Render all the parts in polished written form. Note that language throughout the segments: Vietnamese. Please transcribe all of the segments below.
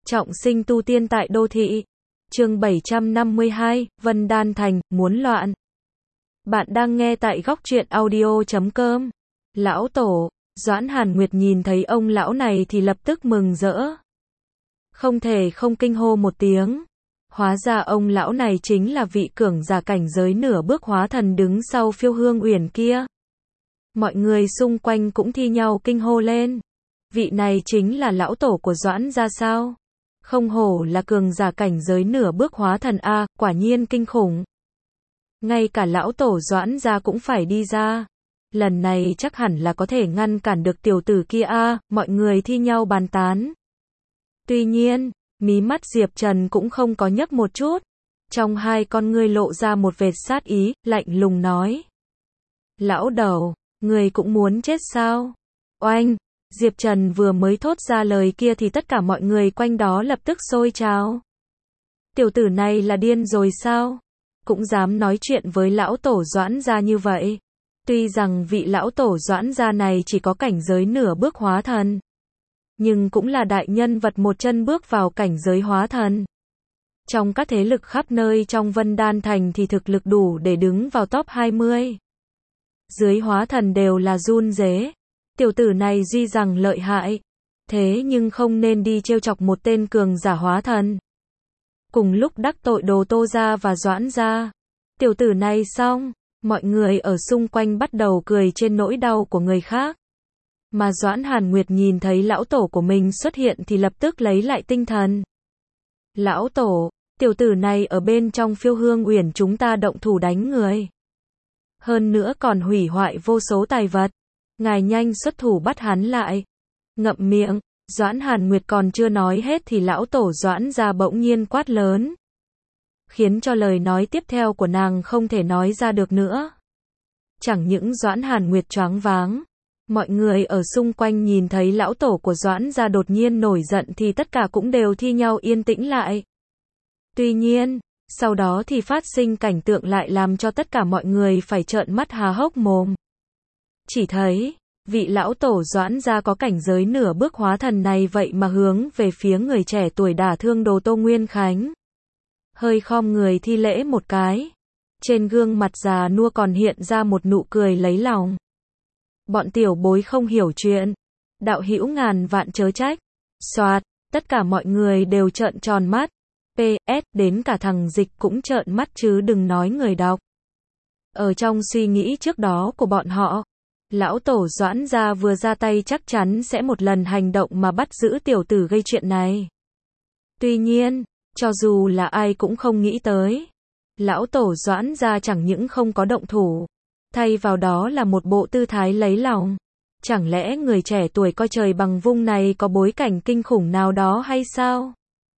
Trọng sinh tu tiên tại đô thị. Chương 752, Vân Đan Thành, muốn loạn. Bạn đang nghe tại góc truyện audio.com. Lão Tổ, Doãn Hàn Nguyệt nhìn thấy ông lão này thì lập tức mừng rỡ. Không thể không kinh hô một tiếng. Hóa ra ông lão này chính là vị cường giả cảnh giới nửa bước hóa thần đứng sau Phiêu Hương Uyển kia. Mọi người xung quanh cũng thi nhau kinh hô lên. Vị này chính là lão tổ của Doãn gia sao? Không hổ là cường giả cảnh giới nửa bước hóa thần a, quả nhiên kinh khủng. Ngay cả lão tổ Doãn gia cũng phải đi ra. Lần này chắc hẳn là có thể ngăn cản được tiểu tử kia a, mọi người thi nhau bàn tán. Tuy nhiên, mí mắt Diệp Trần cũng không có nhấc một chút. Trong hai con ngươi lộ ra một vệt sát ý, lạnh lùng nói. Lão đầu, người cũng muốn chết sao? Oanh! Diệp Trần vừa mới thốt ra lời kia thì tất cả mọi người quanh đó lập tức sôi trào. Tiểu tử này là điên rồi sao? Cũng dám nói chuyện với lão tổ Doãn gia như vậy. Tuy rằng vị lão tổ Doãn gia này chỉ có cảnh giới nửa bước hóa thần, nhưng cũng là đại nhân vật một chân bước vào cảnh giới hóa thần. Trong các thế lực khắp nơi trong Vân Đan Thành thì thực lực đủ để đứng vào top 20. Dưới hóa thần đều là run rế. Tiểu tử này duy rằng lợi hại, thế nhưng không nên đi trêu chọc một tên cường giả hóa thần. Cùng lúc đắc tội Đồ Tô gia và Doãn gia. Tiểu tử này xong, mọi người ở xung quanh bắt đầu cười trên nỗi đau của người khác. Mà Doãn Hàn Nguyệt nhìn thấy lão tổ của mình xuất hiện thì lập tức lấy lại tinh thần. Lão tổ, tiểu tử này ở bên trong Phiêu Hương Uyển chúng ta động thủ đánh người. Hơn nữa còn hủy hoại vô số tài vật. Ngài nhanh xuất thủ bắt hắn lại. Ngậm miệng, Doãn Hàn Nguyệt còn chưa nói hết thì lão tổ Doãn gia bỗng nhiên quát lớn. Khiến cho lời nói tiếp theo của nàng không thể nói ra được nữa. Chẳng những Doãn Hàn Nguyệt choáng váng. Mọi người ở xung quanh nhìn thấy lão tổ của Doãn gia đột nhiên nổi giận thì tất cả cũng đều thi nhau yên tĩnh lại. Tuy nhiên, sau đó thì phát sinh cảnh tượng lại làm cho tất cả mọi người phải trợn mắt há hốc mồm. Chỉ thấy, vị lão tổ Doãn gia có cảnh giới nửa bước hóa thần này vậy mà hướng về phía người trẻ tuổi đả thương Đồ Tô Nguyên Khánh. Hơi khom người thi lễ một cái. Trên gương mặt già nua còn hiện ra một nụ cười lấy lòng. Bọn tiểu bối không hiểu chuyện. Đạo hữu ngàn vạn chớ trách. Soạt, tất cả mọi người đều trợn tròn mắt. PS, đến cả thằng Dịch cũng trợn mắt chứ đừng nói người đọc. Ở trong suy nghĩ trước đó của bọn họ, lão tổ Doãn gia vừa ra tay chắc chắn sẽ một lần hành động mà bắt giữ tiểu tử gây chuyện này. Tuy nhiên, cho dù là ai cũng không nghĩ tới. Lão tổ Doãn gia chẳng những không có động thủ, thay vào đó là một bộ tư thái lấy lòng. Chẳng lẽ người trẻ tuổi coi trời bằng vung này có bối cảnh kinh khủng nào đó hay sao?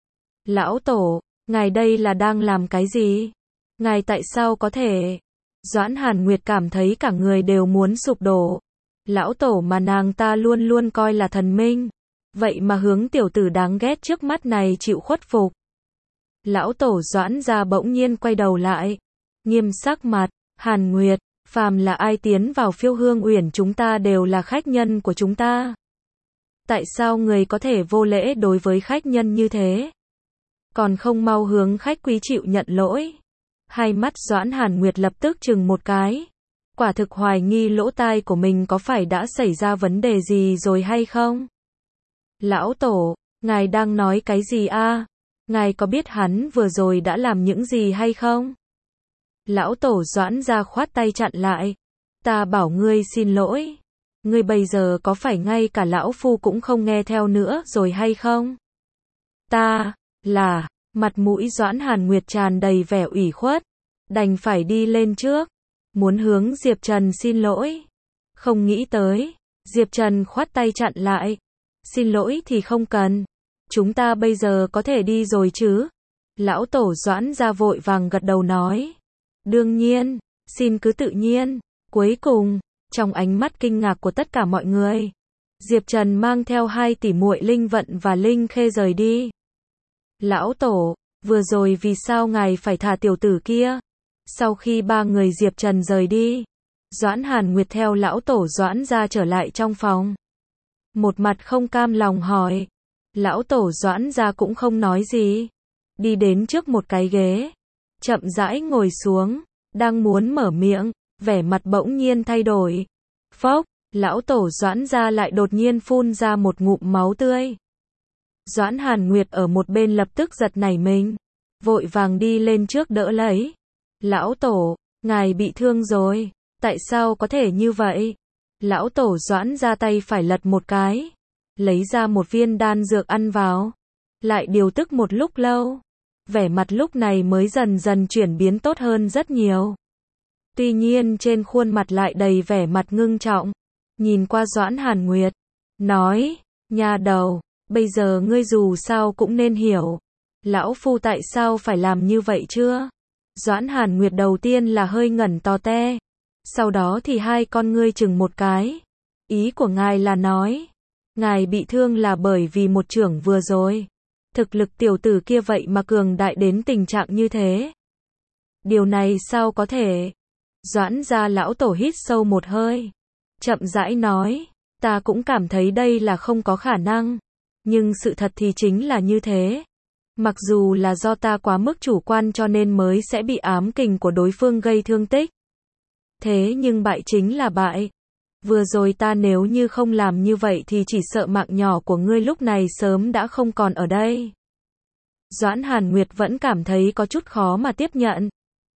Lão tổ, ngài đây là đang làm cái gì? Ngài tại sao có thể... Doãn Hàn Nguyệt cảm thấy cả người đều muốn sụp đổ. Lão tổ mà nàng ta luôn luôn coi là thần minh. Vậy mà hướng tiểu tử đáng ghét trước mắt này chịu khuất phục. Lão tổ Doãn gia bỗng nhiên quay đầu lại. Nghiêm sắc mặt, Hàn Nguyệt, phàm là ai tiến vào Phiêu Hương Uyển chúng ta đều là khách nhân của chúng ta. Tại sao người có thể vô lễ đối với khách nhân như thế? Còn không mau hướng khách quý chịu nhận lỗi. Hai mắt Doãn Hàn Nguyệt lập tức chừng một cái. Quả thực hoài nghi lỗ tai của mình có phải đã xảy ra vấn đề gì rồi hay không? Lão tổ, ngài đang nói cái gì a? Ngài có biết hắn vừa rồi đã làm những gì hay không? Lão tổ Doãn gia khoát tay chặn lại. Ta bảo ngươi xin lỗi. Ngươi bây giờ có phải ngay cả lão phu cũng không nghe theo nữa rồi hay không? Ta, là... Mặt mũi Doãn Hàn Nguyệt tràn đầy vẻ ủy khuất, đành phải đi lên trước, muốn hướng Diệp Trần xin lỗi. Không nghĩ tới, Diệp Trần khoát tay chặn lại. Xin lỗi thì không cần, chúng ta bây giờ có thể đi rồi chứ? Lão tổ Doãn gia vội vàng gật đầu nói. Đương nhiên, xin cứ tự nhiên. Cuối cùng, trong ánh mắt kinh ngạc của tất cả mọi người, Diệp Trần mang theo hai tỷ muội Linh Vận và Linh Khê rời đi. Lão tổ, vừa rồi vì sao ngài phải thả tiểu tử kia? Sau khi ba người Diệp Trần rời đi, Doãn Hàn Nguyệt theo lão tổ Doãn gia trở lại trong phòng. Một mặt không cam lòng hỏi. Lão tổ Doãn gia cũng không nói gì. Đi đến trước một cái ghế. Chậm rãi ngồi xuống. Đang muốn mở miệng. Vẻ mặt bỗng nhiên thay đổi. Phốc, lão tổ Doãn gia lại đột nhiên phun ra một ngụm máu tươi. Doãn Hàn Nguyệt ở một bên lập tức giật nảy mình. Vội vàng đi lên trước đỡ lấy. Lão tổ, ngài bị thương rồi. Tại sao có thể như vậy? Lão tổ Doãn ra tay phải lật một cái. Lấy ra một viên đan dược ăn vào. Lại điều tức một lúc lâu. Vẻ mặt lúc này mới dần dần chuyển biến tốt hơn rất nhiều. Tuy nhiên trên khuôn mặt lại đầy vẻ mặt ngưng trọng. Nhìn qua Doãn Hàn Nguyệt. Nói, nha đầu, bây giờ ngươi dù sao cũng nên hiểu. Lão phu tại sao phải làm như vậy chưa? Doãn Hàn Nguyệt đầu tiên là hơi ngẩn to te. Sau đó thì hai con ngươi chừng một cái. Ý của ngài là nói. Ngài bị thương là bởi vì một chưởng vừa rồi. Thực lực tiểu tử kia vậy mà cường đại đến tình trạng như thế. Điều này sao có thể? Doãn gia lão tổ hít sâu một hơi. Chậm rãi nói. Ta cũng cảm thấy đây là không có khả năng. Nhưng sự thật thì chính là như thế. Mặc dù là do ta quá mức chủ quan cho nên mới sẽ bị ám kình của đối phương gây thương tích. Thế nhưng bại chính là bại. Vừa rồi ta nếu như không làm như vậy thì chỉ sợ mạng nhỏ của ngươi lúc này sớm đã không còn ở đây. Doãn Hàn Nguyệt vẫn cảm thấy có chút khó mà tiếp nhận.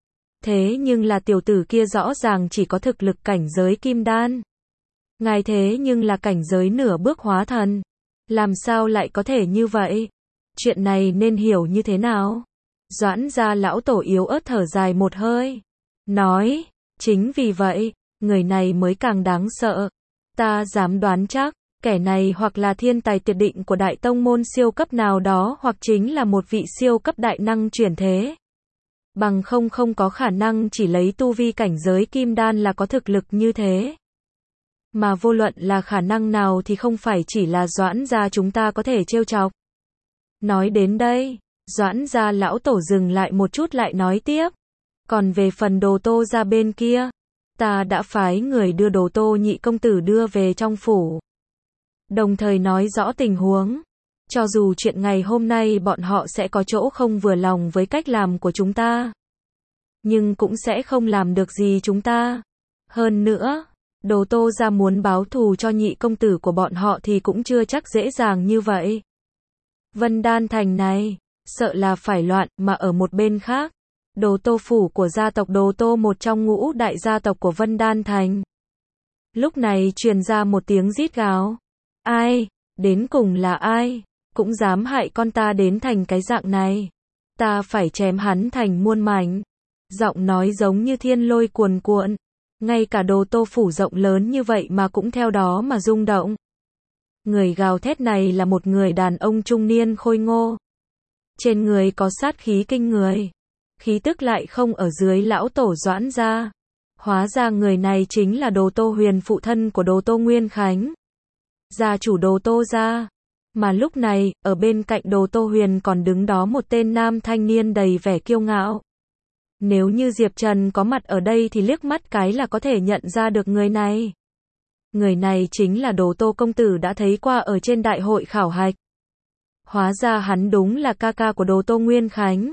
Thế nhưng là tiểu tử kia rõ ràng chỉ có thực lực cảnh giới kim đan. Ngài thế nhưng là cảnh giới nửa bước hóa thần. Làm sao lại có thể như vậy? Chuyện này nên hiểu như thế nào? Doãn gia lão tổ yếu ớt thở dài một hơi. Nói, chính vì vậy, người này mới càng đáng sợ. Ta dám đoán chắc, kẻ này hoặc là thiên tài tuyệt định của đại tông môn siêu cấp nào đó hoặc chính là một vị siêu cấp đại năng chuyển thế. Bằng không có khả năng chỉ lấy tu vi cảnh giới kim đan là có thực lực như thế. Mà vô luận là khả năng nào thì không phải chỉ là Doãn gia chúng ta có thể trêu chọc. Nói đến đây, Doãn gia lão tổ dừng lại một chút lại nói tiếp. Còn về phần Đồ Tô gia bên kia, ta đã phái người đưa Đồ Tô nhị công tử đưa về trong phủ. Đồng thời nói rõ tình huống. Cho dù chuyện ngày hôm nay bọn họ sẽ có chỗ không vừa lòng với cách làm của chúng ta. Nhưng cũng sẽ không làm được gì chúng ta. Hơn nữa, Đồ Tô gia muốn báo thù cho nhị công tử của bọn họ thì cũng chưa chắc dễ dàng như vậy. Vân Đan Thành này, sợ là phải loạn, mà ở một bên khác, Đồ Tô phủ của gia tộc Đồ Tô một trong ngũ đại gia tộc của Vân Đan Thành. Lúc này truyền ra một tiếng rít gào. Ai, đến cùng là ai, cũng dám hại con ta đến thành cái dạng này. Ta phải chém hắn thành muôn mảnh. Giọng nói giống như thiên lôi cuồn cuộn. Ngay cả Đồ Tô phủ rộng lớn như vậy mà cũng theo đó mà rung động. Người gào thét này là một người đàn ông trung niên khôi ngô. Trên người có sát khí kinh người. Khí tức lại không ở dưới lão tổ Doãn gia. Hóa ra người này chính là Đồ Tô Huyền, phụ thân của Đồ Tô Nguyên Khánh. Gia chủ Đồ Tô gia. Mà lúc này, ở bên cạnh Đồ Tô Huyền còn đứng đó một tên nam thanh niên đầy vẻ kiêu ngạo. Nếu như Diệp Trần có mặt ở đây thì liếc mắt cái là có thể nhận ra được người này. Người này chính là Đồ Tô công tử đã thấy qua ở trên đại hội khảo hạch. Hóa ra hắn đúng là ca ca của Đồ Tô Nguyên Khánh.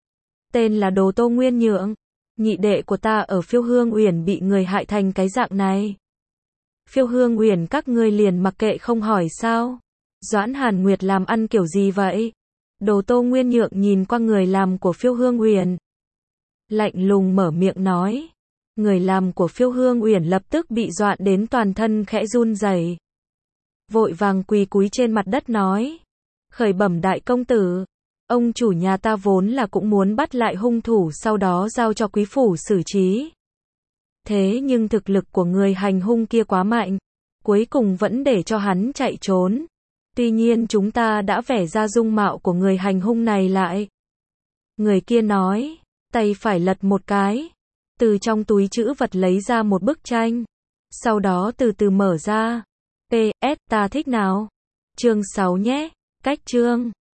Tên là Đồ Tô Nguyên Nhượng. Nhị đệ của ta ở Phiêu Hương Uyển bị người hại thành cái dạng này. Phiêu Hương Uyển các ngươi liền mặc kệ không hỏi sao? Doãn Hàn Nguyệt làm ăn kiểu gì vậy? Đồ Tô Nguyên Nhượng nhìn qua người làm của Phiêu Hương Uyển. Lạnh lùng mở miệng nói. Người làm của Phiêu Hương Uyển lập tức bị dọa đến toàn thân khẽ run rẩy. Vội vàng quỳ cúi trên mặt đất nói. Khởi bẩm đại công tử. Ông chủ nhà ta vốn là cũng muốn bắt lại hung thủ sau đó giao cho quý phủ xử trí. Thế nhưng thực lực của người hành hung kia quá mạnh. Cuối cùng vẫn để cho hắn chạy trốn. Tuy nhiên chúng ta đã vẽ ra dung mạo của người hành hung này lại. Người kia nói. Tay phải lật một cái. Từ trong túi trữ vật lấy ra một bức tranh. Sau đó từ từ mở ra. PS ta thích nào? Chương 6 nhé. Cách chương